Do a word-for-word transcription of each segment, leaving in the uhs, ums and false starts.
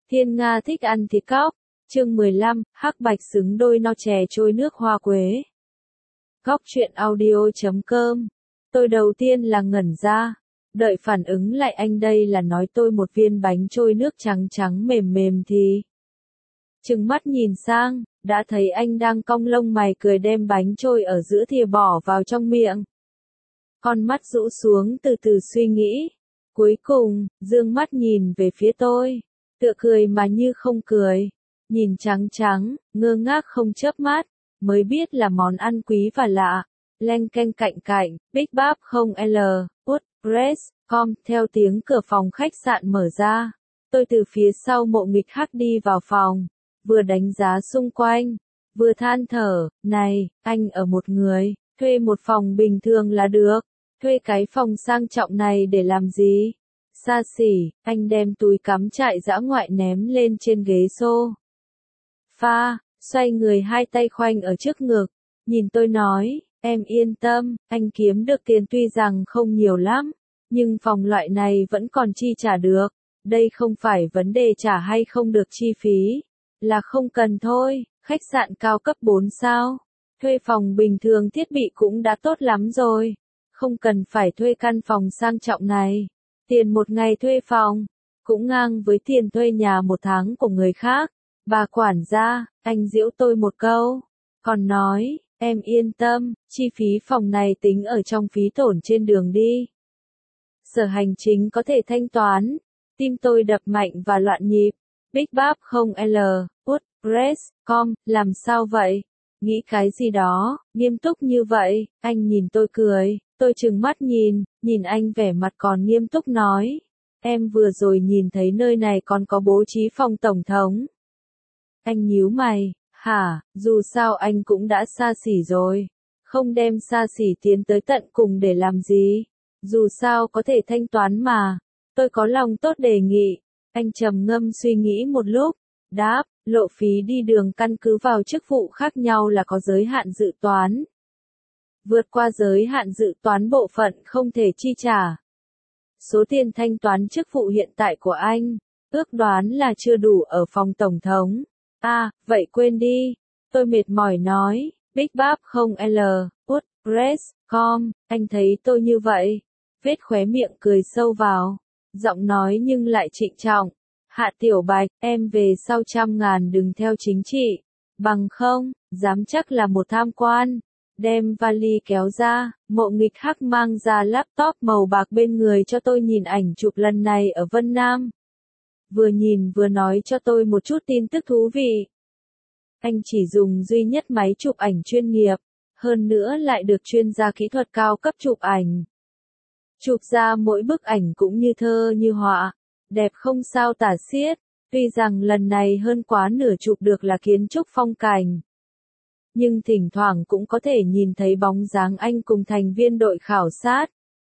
Thiên Nga thích ăn thịt cóc. Chương mười lăm, hắc bạch xứng đôi no chè trôi nước hoa quế. Góc truyện audio chấm com. Tôi đầu tiên là ngẩn ra, đợi phản ứng lại anh đây là nói tôi một viên bánh trôi nước trắng trắng mềm mềm thì. Trừng mắt nhìn sang, đã thấy anh đang cong lông mày cười đem bánh trôi ở giữa thìa bỏ vào trong miệng. Con mắt rũ xuống từ từ suy nghĩ. Cuối cùng, dương mắt nhìn về phía tôi, tựa cười mà như không cười. Nhìn trắng trắng, ngơ ngác không chớp mắt, mới biết là món ăn quý và lạ. Leng keng cạnh cạnh, Big Bab không L, Wood, Press, com, theo tiếng cửa phòng khách sạn mở ra. Tôi từ phía sau mộ nghịch hắc đi vào phòng, vừa đánh giá xung quanh, vừa than thở, này, anh ở một người, thuê một phòng bình thường là được, thuê cái phòng sang trọng này để làm gì? Xa xỉ, anh đem túi cắm trại dã ngoại ném lên trên ghế xô. Pha, xoay người hai tay khoanh ở trước ngực, nhìn tôi nói, em yên tâm, anh kiếm được tiền tuy rằng không nhiều lắm, nhưng phòng loại này vẫn còn chi trả được, đây không phải vấn đề trả hay không được chi phí, là không cần thôi, khách sạn cao cấp bốn sao, thuê phòng bình thường thiết bị cũng đã tốt lắm rồi, không cần phải thuê căn phòng sang trọng này, tiền một ngày thuê phòng, cũng ngang với tiền thuê nhà một tháng của người khác. Bà quản gia, anh giễu tôi một câu, còn nói, em yên tâm, chi phí phòng này tính ở trong phí tổn trên đường đi. Sở hành chính có thể thanh toán, tim tôi đập mạnh và loạn nhịp, Big Bab không L, Wood, Press, com, làm sao vậy? Nghĩ cái gì đó, nghiêm túc như vậy, anh nhìn tôi cười, tôi trừng mắt nhìn, nhìn anh vẻ mặt còn nghiêm túc nói, em vừa rồi nhìn thấy nơi này còn có bố trí phòng tổng thống. Anh nhíu mày, hả, dù sao anh cũng đã xa xỉ rồi, không đem xa xỉ tiến tới tận cùng để làm gì, dù sao có thể thanh toán mà, tôi có lòng tốt đề nghị, anh trầm ngâm suy nghĩ một lúc, đáp, lộ phí đi đường căn cứ vào chức vụ khác nhau là có giới hạn dự toán. Vượt qua giới hạn dự toán bộ phận không thể chi trả. Số tiền thanh toán chức vụ hiện tại của anh, ước đoán là chưa đủ ở phòng tổng thống. À, vậy quên đi. Tôi mệt mỏi nói, Big Bab không L, Wood, Press, com, anh thấy tôi như vậy. Vết khóe miệng cười sâu vào. Giọng nói nhưng lại trịnh trọng. Hạ Tiểu Bạch, em về sau trăm ngàn đừng theo chính trị. Bằng không, dám chắc là một tham quan. Đem vali kéo ra, mộ nghịch hắc mang ra laptop màu bạc bên người cho tôi nhìn ảnh chụp lần này ở Vân Nam. Vừa nhìn vừa nói cho tôi một chút tin tức thú vị. Anh chỉ dùng duy nhất máy chụp ảnh chuyên nghiệp, hơn nữa lại được chuyên gia kỹ thuật cao cấp chụp ảnh. Chụp ra mỗi bức ảnh cũng như thơ như họa, đẹp không sao tả xiết, tuy rằng lần này hơn quá nửa chụp được là kiến trúc phong cảnh. Nhưng thỉnh thoảng cũng có thể nhìn thấy bóng dáng anh cùng thành viên đội khảo sát.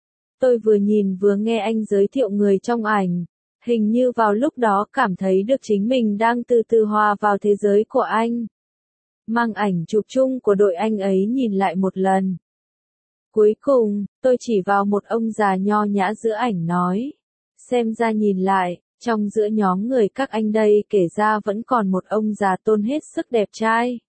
Tôi vừa nhìn vừa nghe anh giới thiệu người trong ảnh. Hình như vào lúc đó cảm thấy được chính mình đang từ từ hòa vào thế giới của anh. Mang ảnh chụp chung của đội anh ấy nhìn lại một lần. Cuối cùng, tôi chỉ vào một ông già nho nhã giữa ảnh nói. Xem ra nhìn lại, trong giữa nhóm người các anh đây kể ra vẫn còn một ông già tôn hết sức đẹp trai.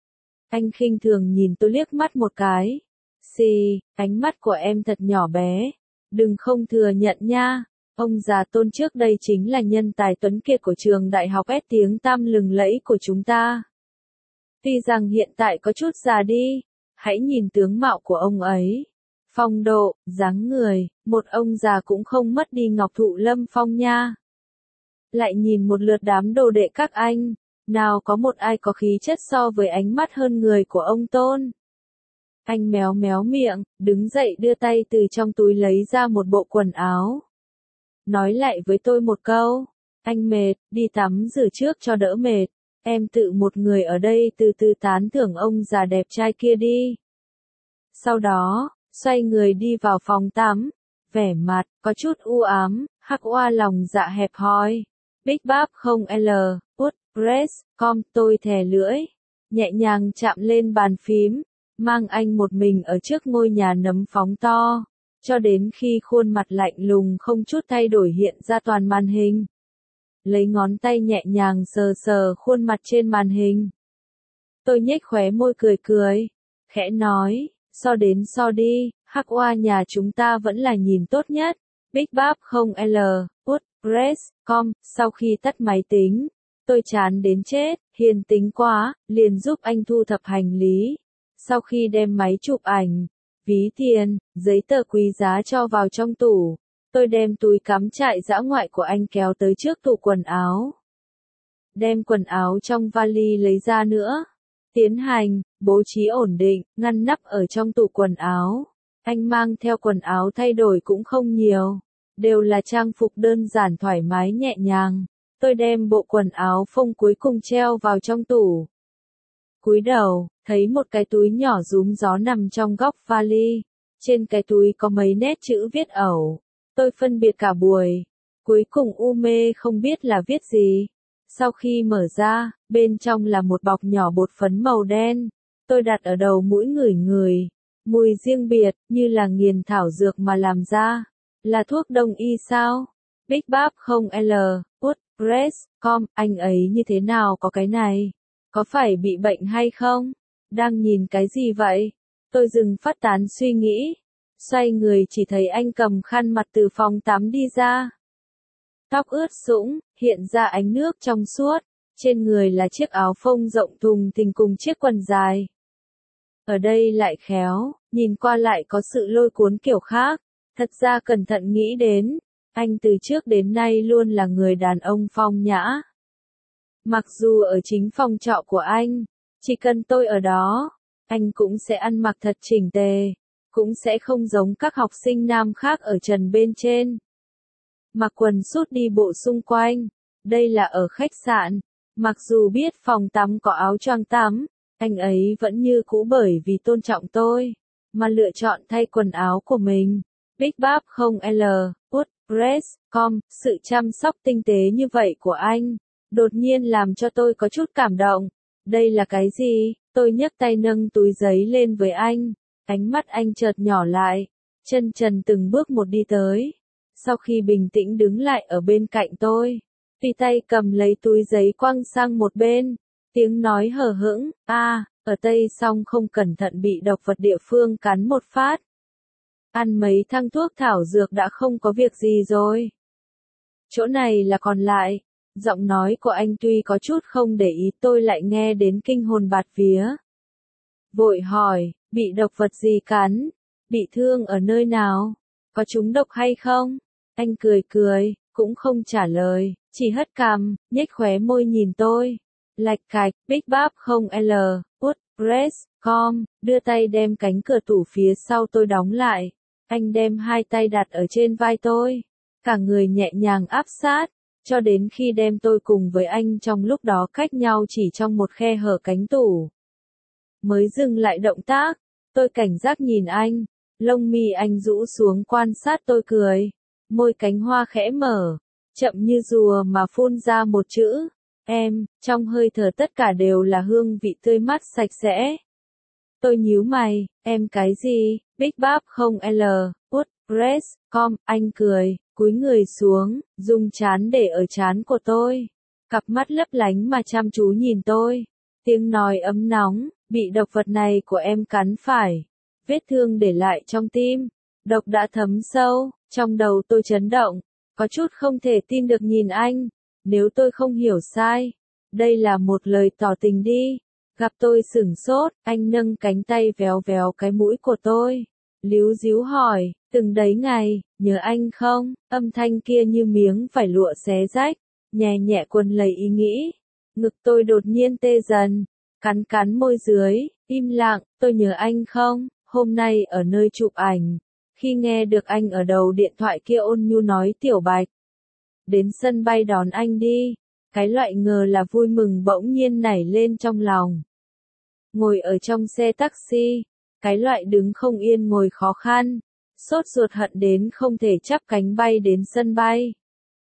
Anh khinh thường nhìn tôi liếc mắt một cái. Xì, ánh mắt của em thật nhỏ bé. Đừng không thừa nhận nha. Ông già tôn trước đây chính là nhân tài tuấn kiệt của trường đại học S tiếng tăm lừng lẫy của chúng ta. Tuy rằng hiện tại có chút già đi, hãy nhìn tướng mạo của ông ấy. Phong độ, dáng người, một ông già cũng không mất đi ngọc thụ lâm phong nha. Lại nhìn một lượt đám đồ đệ các anh, nào có một ai có khí chất so với ánh mắt hơn người của ông Tôn. Anh méo méo miệng, đứng dậy đưa tay từ trong túi lấy ra một bộ quần áo. Nói lại với tôi một câu, anh mệt, đi tắm rửa trước cho đỡ mệt, em tự một người ở đây từ từ tán thưởng ông già đẹp trai kia đi. Sau đó, xoay người đi vào phòng tắm, vẻ mặt, có chút u ám, hắc oa lòng dạ hẹp hòi. Big Bab không L, Wood, Press, com, tôi thè lưỡi, nhẹ nhàng chạm lên bàn phím, mang anh một mình ở trước ngôi nhà nấm phóng to. Cho đến khi khuôn mặt lạnh lùng không chút thay đổi hiện ra toàn màn hình. lấy ngón tay nhẹ nhàng sờ sờ khuôn mặt trên màn hình. Tôi nhếch khóe môi cười cười, khẽ nói, so đến so đi, hắc oa nhà chúng ta vẫn là nhìn tốt nhất. Big Bab không L, WordPress, com, sau khi tắt máy tính, tôi chán đến chết, hiền tính quá, liền giúp anh thu thập hành lý. Sau khi đem máy chụp ảnh, ví tiền, giấy tờ quý giá cho vào trong tủ, tôi đem túi cắm trại dã ngoại của anh kéo tới trước tủ quần áo. Đem quần áo trong vali lấy ra nữa. Tiến hành, bố trí ổn định, ngăn nắp ở trong tủ quần áo. Anh mang theo quần áo thay đổi cũng không nhiều. Đều là trang phục đơn giản thoải mái nhẹ nhàng. Tôi đem bộ quần áo phông cuối cùng treo vào trong tủ. Cúi đầu, thấy một cái túi nhỏ rúm gió nằm trong góc vali. Trên cái túi có mấy nét chữ viết ẩu. Tôi phân biệt cả buổi. Cuối cùng u mê không biết là viết gì. Sau khi mở ra, bên trong là một bọc nhỏ bột phấn màu đen. Tôi đặt ở đầu mũi ngửi ngửi. Mùi riêng biệt, như là nghiền thảo dược mà làm ra. Là thuốc đông y sao? Big Bab không L, WordPress, com, anh ấy như thế nào có cái này? Có phải bị bệnh hay không? Đang nhìn cái gì vậy? Tôi dừng phát tán suy nghĩ. Xoay người chỉ thấy anh cầm khăn mặt từ phòng tắm đi ra. Tóc ướt sũng, hiện ra ánh nước trong suốt. Trên người là chiếc áo phông rộng thùng thình cùng chiếc quần dài. Ở đây lại khéo, nhìn qua lại có sự lôi cuốn kiểu khác. Thật ra cẩn thận nghĩ đến, anh từ trước đến nay luôn là người đàn ông phong nhã. Mặc dù ở chính phòng trọ của anh, chỉ cần tôi ở đó, anh cũng sẽ ăn mặc thật chỉnh tề, cũng sẽ không giống các học sinh nam khác ở trần bên trên. Mặc quần sút đi bộ xung quanh, đây là ở khách sạn, mặc dù biết phòng tắm có áo choàng tắm, anh ấy vẫn như cũ bởi vì tôn trọng tôi, mà lựa chọn thay quần áo của mình. Big Bab không L, WordPress, com, sự chăm sóc tinh tế như vậy của anh, đột nhiên làm cho tôi có chút cảm động. Đây là cái gì? Tôi nhấc tay nâng túi giấy lên với anh, ánh mắt anh chợt nhỏ lại, chân trần từng bước một đi tới. Sau khi bình tĩnh đứng lại ở bên cạnh tôi, tùy tay cầm lấy túi giấy quăng sang một bên, tiếng nói hờ hững, a, ở Tây xong không cẩn thận bị độc vật địa phương cắn một phát. Ăn mấy thang thuốc thảo dược đã không có việc gì rồi. Chỗ này là còn lại. Giọng nói của anh tuy có chút không để ý tôi lại nghe đến kinh hồn bạt vía. Vội hỏi, bị độc vật gì cắn? Bị thương ở nơi nào? Có trúng độc hay không? Anh cười cười, cũng không trả lời, chỉ hất cằm, nhếch khóe môi nhìn tôi. Lạch cạch, Big Bab không L, WordPress, com, đưa tay đem cánh cửa tủ phía sau tôi đóng lại. Anh đem hai tay đặt ở trên vai tôi, cả người nhẹ nhàng áp sát, cho đến khi đem tôi cùng với anh trong lúc đó cách nhau chỉ trong một khe hở cánh tủ. Mới dừng lại động tác, tôi cảnh giác nhìn anh, lông mi anh rũ xuống quan sát tôi cười, môi cánh hoa khẽ mở, chậm như rùa mà phun ra một chữ, em, trong hơi thở tất cả đều là hương vị tươi mát sạch sẽ. Tôi nhíu mày, em cái gì? Big Bab không L, WordPress, com, anh cười, cúi người xuống, dùng trán để ở trán của tôi. Cặp mắt lấp lánh mà chăm chú nhìn tôi. Tiếng nói ấm nóng, bị độc vật này của em cắn phải. Vết thương để lại trong tim. Độc đã thấm sâu, trong đầu tôi chấn động. Có chút không thể tin được nhìn anh. Nếu tôi không hiểu sai, đây là một lời tỏ tình đi. Gặp tôi sửng sốt, anh nâng cánh tay véo véo cái mũi của tôi. Líu díu hỏi, từng đấy ngày, nhớ anh không? Âm thanh kia như miếng vải lụa xé rách, nhẹ nhẹ quấn lấy ý nghĩ. Ngực tôi đột nhiên tê dần, cắn cắn môi dưới, im lặng, tôi nhớ anh không? Hôm nay ở nơi chụp ảnh, khi nghe được anh ở đầu điện thoại kia ôn nhu nói Tiểu Bạch, đến sân bay đón anh đi. Cái loại ngờ là vui mừng bỗng nhiên nảy lên trong lòng. Ngồi ở trong xe taxi, cái loại đứng không yên ngồi khó khăn, sốt ruột hận đến không thể chắp cánh bay đến sân bay.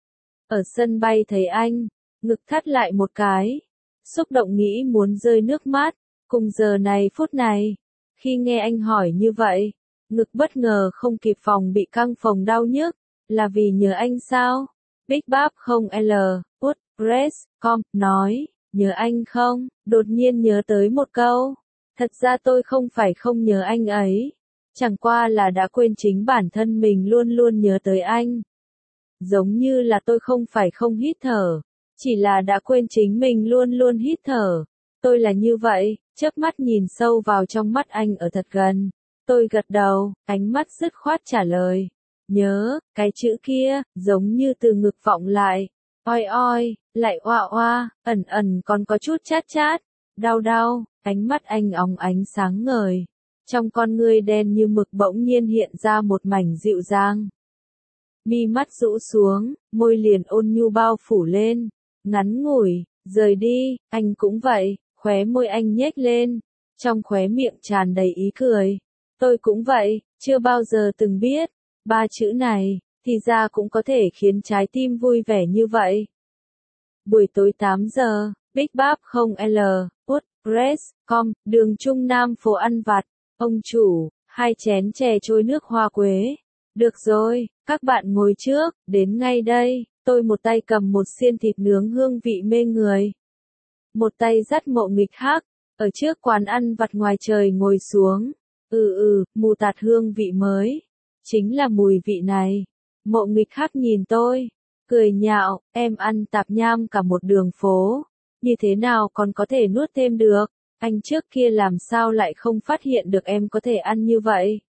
Ở sân bay thấy anh, ngực thắt lại một cái, xúc động nghĩ muốn rơi nước mắt, cùng giờ này phút này, khi nghe anh hỏi như vậy, ngực bất ngờ không kịp phòng bị căng phồng đau nhức, là vì nhớ anh sao? Big Bap không L, WordPress, com, nói, nhớ anh không? Đột nhiên nhớ tới một câu. Thật ra tôi không phải không nhớ anh ấy. Chẳng qua là đã quên chính bản thân mình luôn luôn nhớ tới anh. Giống như là tôi không phải không hít thở. Chỉ là đã quên chính mình luôn luôn hít thở. Tôi là như vậy, chớp mắt nhìn sâu vào trong mắt anh ở thật gần. Tôi gật đầu, ánh mắt dứt khoát trả lời. Nhớ, cái chữ kia, giống như từ ngực vọng lại. Oi oi, lại oa oa, ẩn ẩn còn có chút chát chát. Đau đau, ánh mắt anh óng ánh sáng ngời. Trong con ngươi đen như mực bỗng nhiên hiện ra một mảnh dịu dàng. Mi mắt rũ xuống, môi liền ôn nhu bao phủ lên. Ngắn ngủi, rời đi, anh cũng vậy, khóe môi anh nhếch lên. Trong khóe miệng tràn đầy ý cười. Tôi cũng vậy, chưa bao giờ từng biết. Ba chữ này, thì ra cũng có thể khiến trái tim vui vẻ như vậy. Buổi tối tám giờ, Big Bap không L, WordPress, com, đường Trung Nam phố ăn vặt. Ông chủ, hai chén chè trôi nước hoa quế. Được rồi, các bạn ngồi trước, đến ngay đây. Tôi một tay cầm một xiên thịt nướng hương vị mê người. Một tay dắt Mộ Nghịch Hắc, ở trước quán ăn vặt ngoài trời ngồi xuống. Ừ ừ, mù tạt hương vị mới. Chính là mùi vị này. Mộ Nghịch Hắc nhìn tôi, cười nhạo, em ăn tạp nham cả một đường phố. Như thế nào còn có thể nuốt thêm được? Anh trước kia làm sao lại không phát hiện được em có thể ăn như vậy?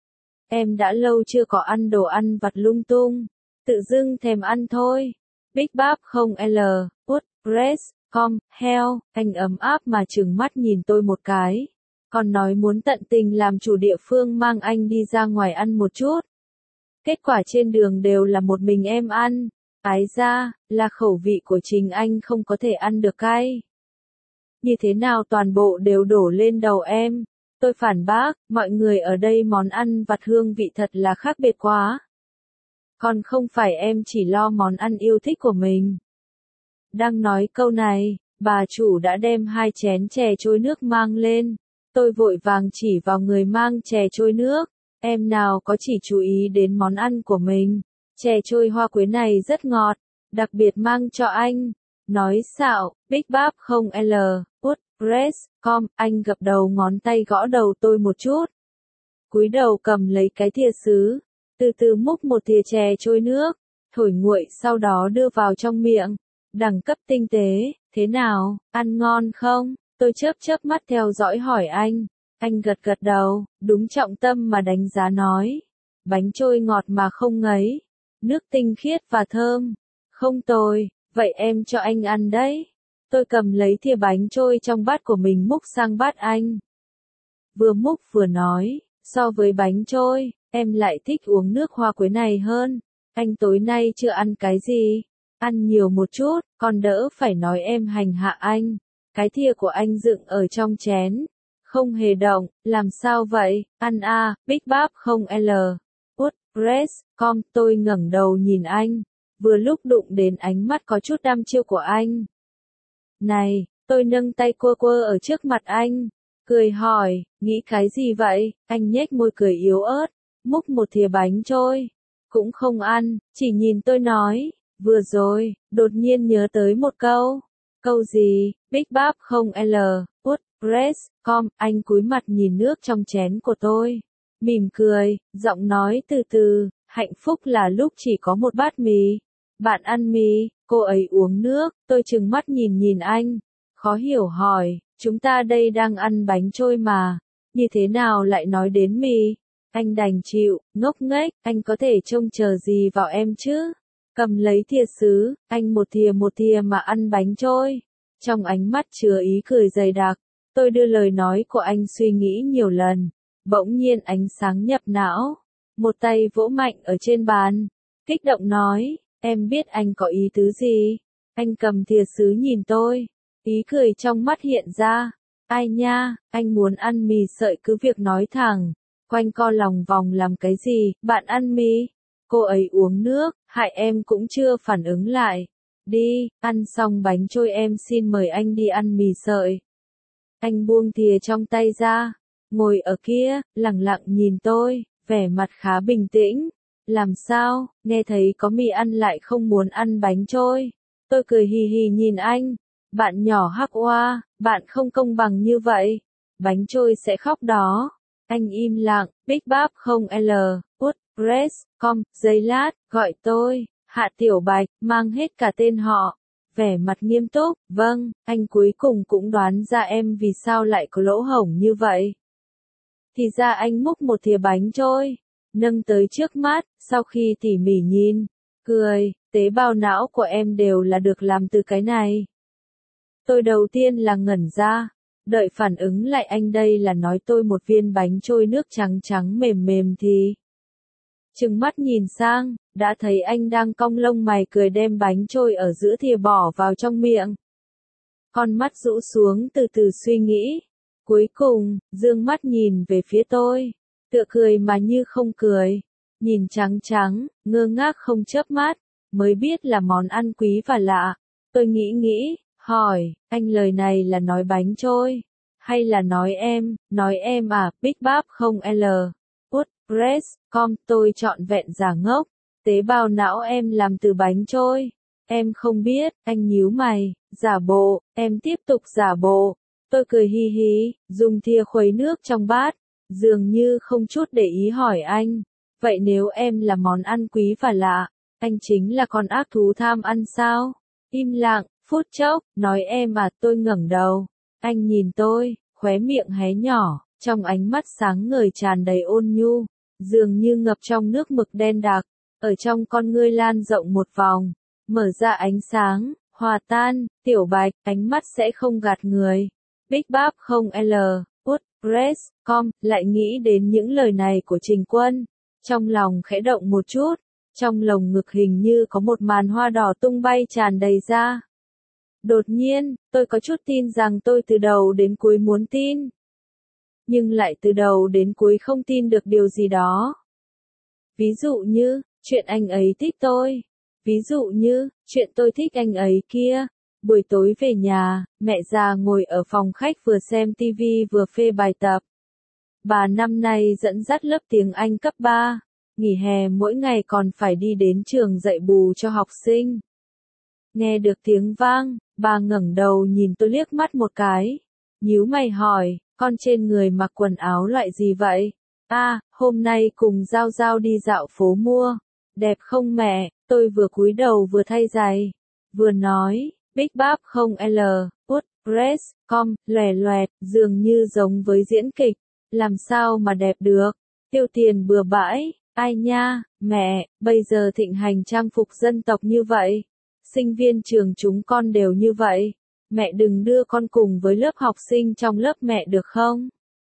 Em đã lâu chưa có ăn đồ ăn vặt lung tung. Tự dưng thèm ăn thôi. Big Bap không L, WordPress, com, heo, anh ấm áp mà trừng mắt nhìn tôi một cái. Còn nói muốn tận tình làm chủ địa phương mang anh đi ra ngoài ăn một chút. Kết quả trên đường đều là một mình em ăn. Ái ra, là khẩu vị của chính anh không có thể ăn được cay. Như thế nào toàn bộ đều đổ lên đầu em. Tôi phản bác, mọi người ở đây món ăn vặt hương vị thật là khác biệt quá. Còn không phải em chỉ lo món ăn yêu thích của mình. Đang nói câu này, bà chủ đã đem hai chén chè trôi nước mang lên. Tôi vội vàng chỉ vào người mang chè trôi nước. Em nào có chỉ chú ý đến món ăn của mình. Chè trôi hoa quế này rất ngọt, đặc biệt mang cho anh. Nói xạo, Big Bap không L, WordPress, com, anh gập đầu ngón tay gõ đầu tôi một chút. Cúi đầu cầm lấy cái thìa sứ, từ từ múc một thìa chè trôi nước, thổi nguội sau đó đưa vào trong miệng. Đẳng cấp tinh tế, thế nào, ăn ngon không? Tôi chớp chớp mắt theo dõi hỏi anh. Anh gật gật đầu, đúng trọng tâm mà đánh giá nói. Bánh trôi ngọt mà không ngấy. Nước tinh khiết và thơm. Không tồi, vậy em cho anh ăn đấy. Tôi cầm lấy thìa bánh trôi trong bát của mình múc sang bát anh. Vừa múc vừa nói, so với bánh trôi, em lại thích uống nước hoa quế này hơn. Anh tối nay chưa ăn cái gì? Ăn nhiều một chút, còn đỡ phải nói em hành hạ anh. Cái thìa của anh dựng ở trong chén. Không hề động, làm sao vậy? Ăn a, Big Bap không L. WordPress, com, tôi ngẩng đầu nhìn anh. Vừa lúc đụng đến ánh mắt có chút đăm chiêu của anh. Này, tôi nâng tay quơ quơ ở trước mặt anh. Cười hỏi, nghĩ cái gì vậy? Anh nhếch môi cười yếu ớt. Múc một thìa bánh trôi. Cũng không ăn, chỉ nhìn tôi nói. Vừa rồi, đột nhiên nhớ tới một câu. Câu gì? Big Bap không L, WordPress, com, anh cúi mặt nhìn nước trong chén của tôi. Mỉm cười, giọng nói từ từ, hạnh phúc là lúc chỉ có một bát mì. Bạn ăn mì, cô ấy uống nước, tôi trừng mắt nhìn nhìn anh. Khó hiểu hỏi, chúng ta đây đang ăn bánh trôi mà. Như thế nào lại nói đến mì? Anh đành chịu, ngốc nghếch, anh có thể trông chờ gì vào em chứ? Cầm lấy thìa sứ, anh một thìa một thìa mà ăn bánh trôi. Trong ánh mắt chứa ý cười dày đặc, tôi đưa lời nói của anh suy nghĩ nhiều lần. Bỗng nhiên ánh sáng nhập não. Một tay vỗ mạnh ở trên bàn. Kích động nói, em biết anh có ý tứ gì? Anh cầm thìa sứ nhìn tôi. Ý cười trong mắt hiện ra. Ai nha, anh muốn ăn mì sợi cứ việc nói thẳng. Quanh co lòng vòng làm cái gì, bạn ăn mì? Cô ấy uống nước, hại em cũng chưa phản ứng lại. Đi, ăn xong bánh trôi em xin mời anh đi ăn mì sợi. Anh buông thìa trong tay ra, ngồi ở kia, lặng lặng nhìn tôi, vẻ mặt khá bình tĩnh. Làm sao, nghe thấy có mì ăn lại không muốn ăn bánh trôi. Tôi cười hì hì nhìn anh. Bạn nhỏ Hắc Oa, bạn không công bằng như vậy. Bánh trôi sẽ khóc đó. Anh im lặng, Big Bap không L, Út, Press, com, giây lát, gọi tôi, Hạ Tiểu Bạch, mang hết cả tên họ. Vẻ mặt nghiêm túc, vâng, anh cuối cùng cũng đoán ra em vì sao lại có lỗ hổng như vậy. Thì ra anh múc một thìa bánh trôi, nâng tới trước mắt, sau khi tỉ mỉ nhìn, cười, tế bào não của em đều là được làm từ cái này. Tôi đầu tiên là ngẩn ra, đợi phản ứng lại anh đây là nói tôi một viên bánh trôi nước trắng trắng mềm mềm thì. Trừng mắt nhìn sang, đã thấy anh đang cong lông mày cười đem bánh trôi ở giữa thìa bỏ vào trong miệng. Con mắt rũ xuống từ từ suy nghĩ. Cuối cùng, dương mắt nhìn về phía tôi, tựa cười mà như không cười. Nhìn trắng trắng, ngơ ngác không chớp mắt, mới biết là món ăn quý và lạ. Tôi nghĩ nghĩ, hỏi, anh lời này là nói bánh trôi, hay là nói em, nói em à, Big Bap không L, Út, Press, com, tôi trọn vẹn giả ngốc, tế bào não em làm từ bánh trôi, em không biết, anh nhíu mày, giả bộ, em tiếp tục giả bộ, tôi cười hi hí, dùng thìa khuấy nước trong bát, dường như không chút để ý hỏi anh, vậy nếu em là món ăn quý và lạ, anh chính là con ác thú tham ăn sao? Im lặng, phút chốc, nói em à, tôi ngẩng đầu, anh nhìn tôi, khóe miệng hé nhỏ, trong ánh mắt sáng ngời tràn đầy ôn nhu, dường như ngập trong nước mực đen đặc, ở trong con ngươi lan rộng một vòng, mở ra ánh sáng, hòa tan, Tiểu Bạch, ánh mắt sẽ không gạt người. Big Bap không L, Út, Press, com, lại nghĩ đến những lời này của Trình Quân, trong lòng khẽ động một chút, trong lồng ngực hình như có một màn hoa đỏ tung bay tràn đầy ra. Đột nhiên, tôi có chút tin rằng tôi từ đầu đến cuối muốn tin. Nhưng lại từ đầu đến cuối không tin được điều gì đó. Ví dụ như, chuyện anh ấy thích tôi. Ví dụ như, chuyện tôi thích anh ấy kia. Buổi tối về nhà, mẹ già ngồi ở phòng khách vừa xem tivi vừa phê bài tập. Bà năm nay dẫn dắt lớp tiếng Anh cấp ba. Nghỉ hè mỗi ngày còn phải đi đến trường dạy bù cho học sinh. Nghe được tiếng vang, bà ngẩng đầu nhìn tôi liếc mắt một cái. Nhíu mày hỏi, con trên người mặc quần áo loại gì vậy? À, hôm nay cùng Giao Giao đi dạo phố mua. Đẹp không mẹ? Tôi vừa cúi đầu vừa thay giày. Vừa nói, Big Bap không L, Út, Press, com, lòe loẹt, dường như giống với diễn kịch. Làm sao mà đẹp được? Tiêu tiền bừa bãi. Ai nha, mẹ, bây giờ thịnh hành trang phục dân tộc như vậy. Sinh viên trường chúng con đều như vậy. Mẹ đừng đưa con cùng với lớp học sinh trong lớp mẹ được không?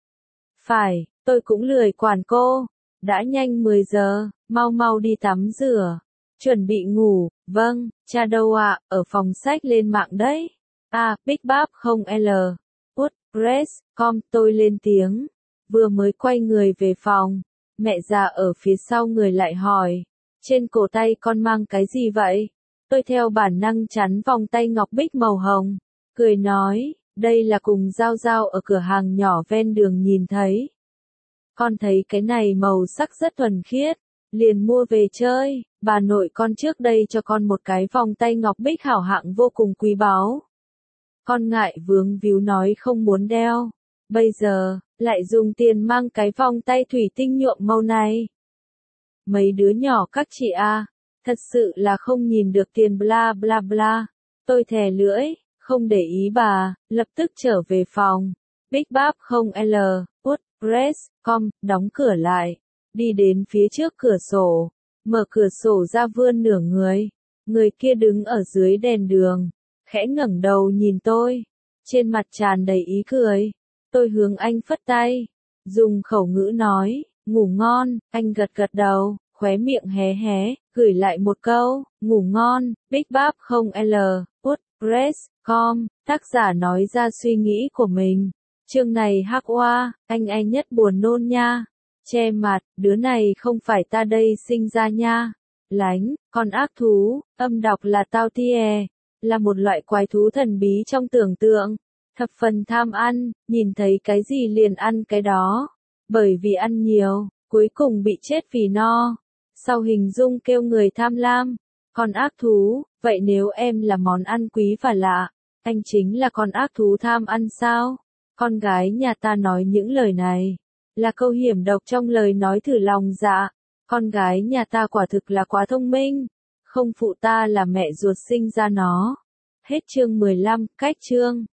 Phải, tôi cũng lười quản cô. Đã nhanh mười giờ, mau mau đi tắm rửa. Chuẩn bị ngủ, vâng, cha đâu ạ, à, ở phòng sách lên mạng đấy. À, Big Bap không L, Út, Press, com, tôi lên tiếng. Vừa mới quay người về phòng. Mẹ già ở phía sau người lại hỏi, trên cổ tay con mang cái gì vậy? Tôi theo bản năng chắn vòng tay ngọc bích màu hồng, cười nói, đây là cùng Giao Giao ở cửa hàng nhỏ ven đường nhìn thấy. Con thấy cái này màu sắc rất thuần khiết, liền mua về chơi, bà nội con trước đây cho con một cái vòng tay ngọc bích hảo hạng vô cùng quý báu. Con ngại vướng víu nói không muốn đeo. Bây giờ, lại dùng tiền mang cái vòng tay thủy tinh nhuộm màu này. Mấy đứa nhỏ các chị à, thật sự là không nhìn được tiền bla bla bla. Tôi thè lưỡi, không để ý bà, lập tức trở về phòng. Big Bap không L, Út, Press, com, đóng cửa lại. Đi đến phía trước cửa sổ, mở cửa sổ ra vươn nửa người. Người kia đứng ở dưới đèn đường, khẽ ngẩng đầu nhìn tôi, trên mặt tràn đầy ý cười. Tôi hướng anh phất tay, dùng khẩu ngữ nói, ngủ ngon, anh gật gật đầu, khóe miệng hé hé, gửi lại một câu, ngủ ngon, Big Bap không L, Út, Press, com, tác giả nói ra suy nghĩ của mình. Chương này Hắc Oa, anh anh nhất buồn nôn nha. Che mặt, đứa này không phải ta đây sinh ra nha. Lánh, con ác thú, âm đọc là tao tie, là một loại quái thú thần bí trong tưởng tượng. Thập phần tham ăn, nhìn thấy cái gì liền ăn cái đó. Bởi vì ăn nhiều, cuối cùng bị chết vì no. Sau hình dung kêu người tham lam, con ác thú, vậy nếu em là món ăn quý và lạ, anh chính là con ác thú tham ăn sao? Con gái nhà ta nói những lời này, là câu hiểm độc trong lời nói thử lòng dạ. Con gái nhà ta quả thực là quá thông minh, không phụ ta là mẹ ruột sinh ra nó. Hết chương mười lăm, cách chương.